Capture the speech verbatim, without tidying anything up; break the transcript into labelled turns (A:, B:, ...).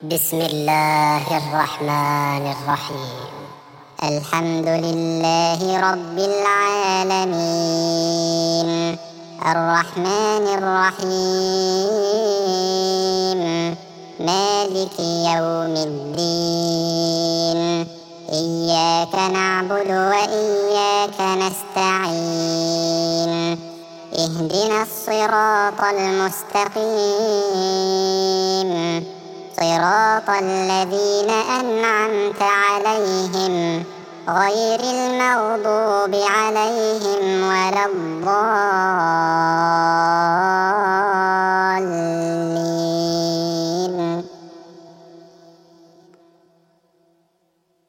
A: بسم الله الرحمن الرحيم. الحمد لله رب العالمين، الرحمن الرحيم، مالك يوم الدين. إياك نعبد وإياك نستعين، اهدنا الصراط المستقيم، صراط الذين أنعمت عليهم غير المغضوب عليهم ولا الضالين.